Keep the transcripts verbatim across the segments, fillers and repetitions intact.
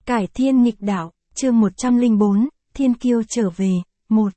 Cải thiên nghịch đạo, chương một trăm lẻ bốn, Thiên kiêu trở về, một.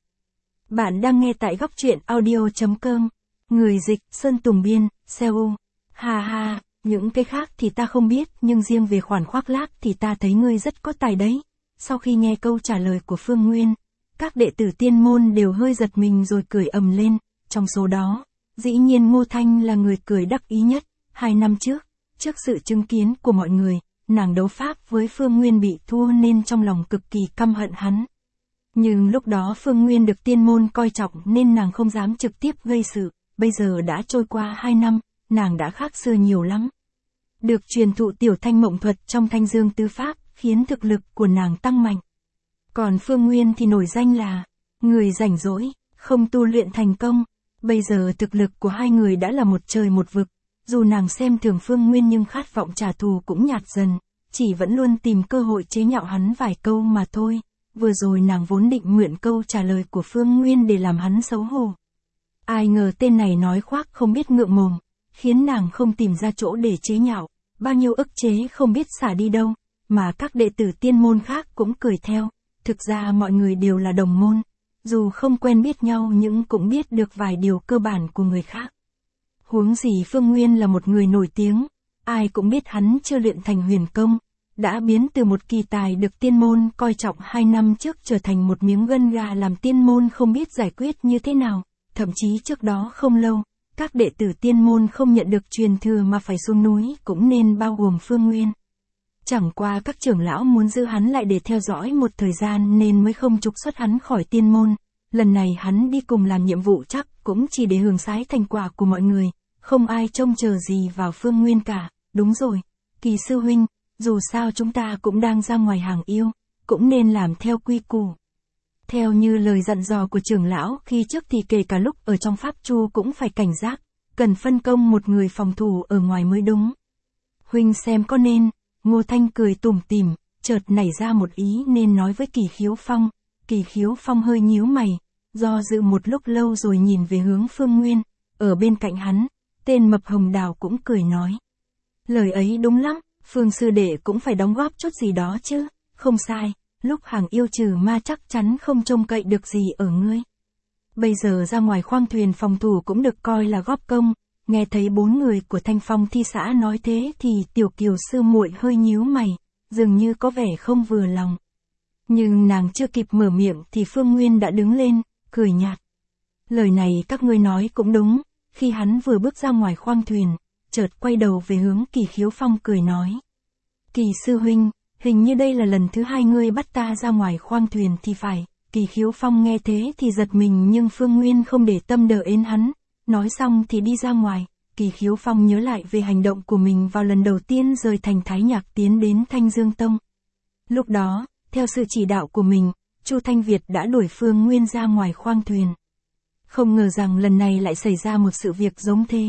Bạn đang nghe tại góc truyện audio.com. Người dịch, Sơn Tùng Biên, Seoul. Ha ha, những cái khác thì ta không biết, nhưng riêng về khoản khoác lác thì ta thấy ngươi rất có tài đấy. Sau khi nghe câu trả lời của Phương Nguyên, các đệ tử tiên môn đều hơi giật mình rồi cười ầm lên. Trong số đó, dĩ nhiên Ngô Thanh là người cười đắc ý nhất. Hai năm trước, trước sự chứng kiến của mọi người, nàng đấu pháp với Phương Nguyên bị thua nên trong lòng cực kỳ căm hận hắn. Nhưng lúc đó Phương Nguyên được tiên môn coi trọng nên nàng không dám trực tiếp gây sự, bây giờ đã trôi qua hai năm, nàng đã khác xưa nhiều lắm. Được truyền thụ tiểu thanh mộng thuật trong thanh dương tứ pháp, khiến thực lực của nàng tăng mạnh. Còn Phương Nguyên thì nổi danh là người rảnh rỗi, không tu luyện thành công. Bây giờ thực lực của hai người đã là một trời một vực. Dù nàng xem thường Phương Nguyên nhưng khát vọng trả thù cũng nhạt dần, chỉ vẫn luôn tìm cơ hội chế nhạo hắn vài câu mà thôi. Vừa rồi nàng vốn định mượn câu trả lời của Phương Nguyên để làm hắn xấu hổ. Ai ngờ tên này nói khoác không biết ngượng mồm, khiến nàng không tìm ra chỗ để chế nhạo, bao nhiêu ức chế không biết xả đi đâu, mà các đệ tử tiên môn khác cũng cười theo. Thực ra mọi người đều là đồng môn, dù không quen biết nhau nhưng cũng biết được vài điều cơ bản của người khác. Huống gì Phương Nguyên là một người nổi tiếng, ai cũng biết hắn chưa luyện thành huyền công, đã biến từ một kỳ tài được tiên môn coi trọng hai năm trước trở thành một miếng gân gà làm tiên môn không biết giải quyết như thế nào. Thậm chí trước đó không lâu, các đệ tử tiên môn không nhận được truyền thừa mà phải xuống núi cũng nên bao gồm Phương Nguyên. Chẳng qua các trưởng lão muốn giữ hắn lại để theo dõi một thời gian nên mới không trục xuất hắn khỏi tiên môn. Lần này hắn đi cùng làm nhiệm vụ chắc cũng chỉ để hưởng sái thành quả của mọi người, không ai trông chờ gì vào Phương Nguyên cả. Đúng rồi, Kỳ sư huynh, dù sao chúng ta cũng đang ra ngoài hàng yêu, cũng nên làm theo quy củ. Theo như lời dặn dò của trưởng lão khi trước thì kể cả lúc ở trong pháp chu cũng phải cảnh giác, cần phân công một người phòng thủ ở ngoài mới đúng. Huynh xem có nên? Ngô Thanh cười tủm tỉm, chợt nảy ra một ý nên nói với Kỳ Khiếu Phong. Kỳ Khiếu Phong hơi nhíu mày, do dự một lúc lâu rồi nhìn về hướng Phương Nguyên, ở bên cạnh hắn, tên Mập Hồng Đào cũng cười nói. Lời ấy đúng lắm, Phương sư đệ cũng phải đóng góp chút gì đó chứ, không sai, lúc hàng yêu trừ ma chắc chắn không trông cậy được gì ở ngươi. Bây giờ ra ngoài khoang thuyền phòng thủ cũng được coi là góp công. Nghe thấy bốn người của Thanh Phong Thi xã nói thế thì Tiểu Kiều sư muội hơi nhíu mày, dường như có vẻ không vừa lòng. Nhưng nàng chưa kịp mở miệng thì Phương Nguyên đã đứng lên, cười nhạt. Lời này các ngươi nói cũng đúng. Khi hắn vừa bước ra ngoài khoang thuyền, chợt quay đầu về hướng Kỳ Khiếu Phong cười nói. Kỳ sư huynh, hình như đây là lần thứ hai ngươi bắt ta ra ngoài khoang thuyền thì phải. Kỳ Khiếu Phong nghe thế thì giật mình nhưng Phương Nguyên không để tâm đờ ến hắn. Nói xong thì đi ra ngoài. Kỳ Khiếu Phong nhớ lại về hành động của mình vào lần đầu tiên rời thành Thái Nhạc tiến đến Thanh Dương Tông. Lúc đó, theo sự chỉ đạo của mình, Chu Thanh Việt đã đuổi Phương Nguyên ra ngoài khoang thuyền. Không ngờ rằng lần này lại xảy ra một sự việc giống thế.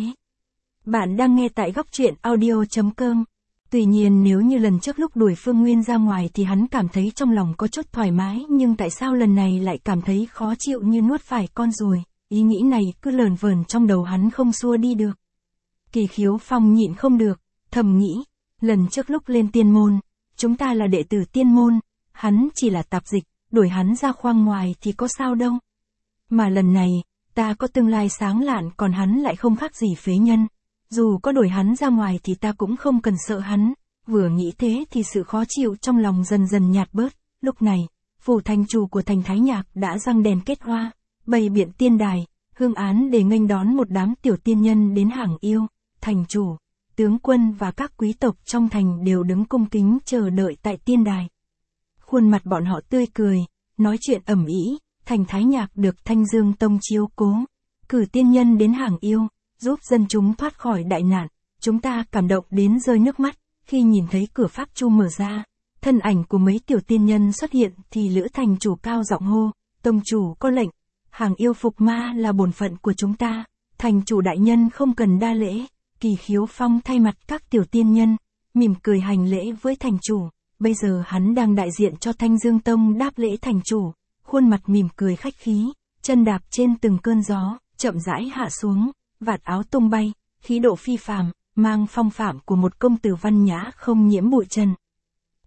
Bạn đang nghe tại góc truyện audio.com. Tuy nhiên nếu như lần trước lúc đuổi Phương Nguyên ra ngoài thì hắn cảm thấy trong lòng có chút thoải mái, nhưng tại sao lần này lại cảm thấy khó chịu như nuốt phải con ruồi. Ý nghĩ này cứ lờn vờn trong đầu hắn không xua đi được. Kỳ Khiếu Phong nhịn không được, thầm nghĩ, lần trước lúc lên tiên môn, chúng ta là đệ tử tiên môn, hắn chỉ là tạp dịch, đuổi hắn ra khoang ngoài thì có sao đâu. Mà lần này, ta có tương lai sáng lạn còn hắn lại không khác gì phế nhân. Dù có đuổi hắn ra ngoài thì ta cũng không cần sợ hắn. Vừa nghĩ thế thì sự khó chịu trong lòng dần dần nhạt bớt. Lúc này, phủ thành chủ của thành Thái Nhạc đã răng đèn kết hoa, bày biện tiên đài, hương án để nghênh đón một đám tiểu tiên nhân đến hàng yêu. Thành chủ, tướng quân và các quý tộc trong thành đều đứng cung kính chờ đợi tại tiên đài. Khuôn mặt bọn họ tươi cười, nói chuyện ầm ĩ. Thành Thái Nhạc được Thanh Dương Tông chiếu cố, cử tiên nhân đến hàng yêu, giúp dân chúng thoát khỏi đại nạn. Chúng ta cảm động đến rơi nước mắt, khi nhìn thấy cửa pháp chu mở ra, thân ảnh của mấy tiểu tiên nhân xuất hiện thì Lữ thành chủ cao giọng hô, tông chủ có lệnh, hàng yêu phục ma là bổn phận của chúng ta, thành chủ đại nhân không cần đa lễ. Kỳ Khiếu Phong thay mặt các tiểu tiên nhân, mỉm cười hành lễ với thành chủ, bây giờ hắn đang đại diện cho Thanh Dương Tông đáp lễ thành chủ. Khuôn mặt mỉm cười khách khí, chân đạp trên từng cơn gió, chậm rãi hạ xuống, vạt áo tung bay, khí độ phi phàm, mang phong phạm của một công tử văn nhã không nhiễm bụi trần.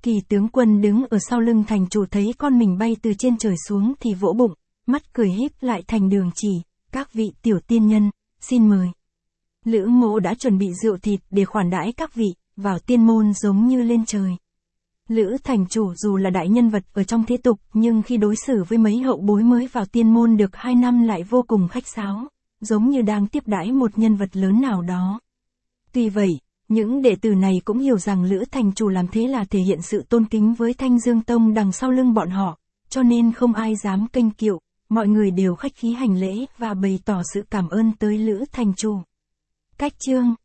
Kỳ tướng quân đứng ở sau lưng thành chủ thấy con mình bay từ trên trời xuống thì vỗ bụng, mắt cười híp lại thành đường chỉ, các vị tiểu tiên nhân, xin mời. Lữ Mỗ đã chuẩn bị rượu thịt để khoản đãi các vị, vào tiên môn giống như lên trời. Lữ thành chủ dù là đại nhân vật ở trong thế tục nhưng khi đối xử với mấy hậu bối mới vào tiên môn được hai năm lại vô cùng khách sáo, giống như đang tiếp đãi một nhân vật lớn nào đó. Tuy vậy, những đệ tử này cũng hiểu rằng Lữ thành chủ làm thế là thể hiện sự tôn kính với Thanh Dương Tông đằng sau lưng bọn họ, cho nên không ai dám kênh kiệu, mọi người đều khách khí hành lễ và bày tỏ sự cảm ơn tới Lữ thành chủ. Cách chương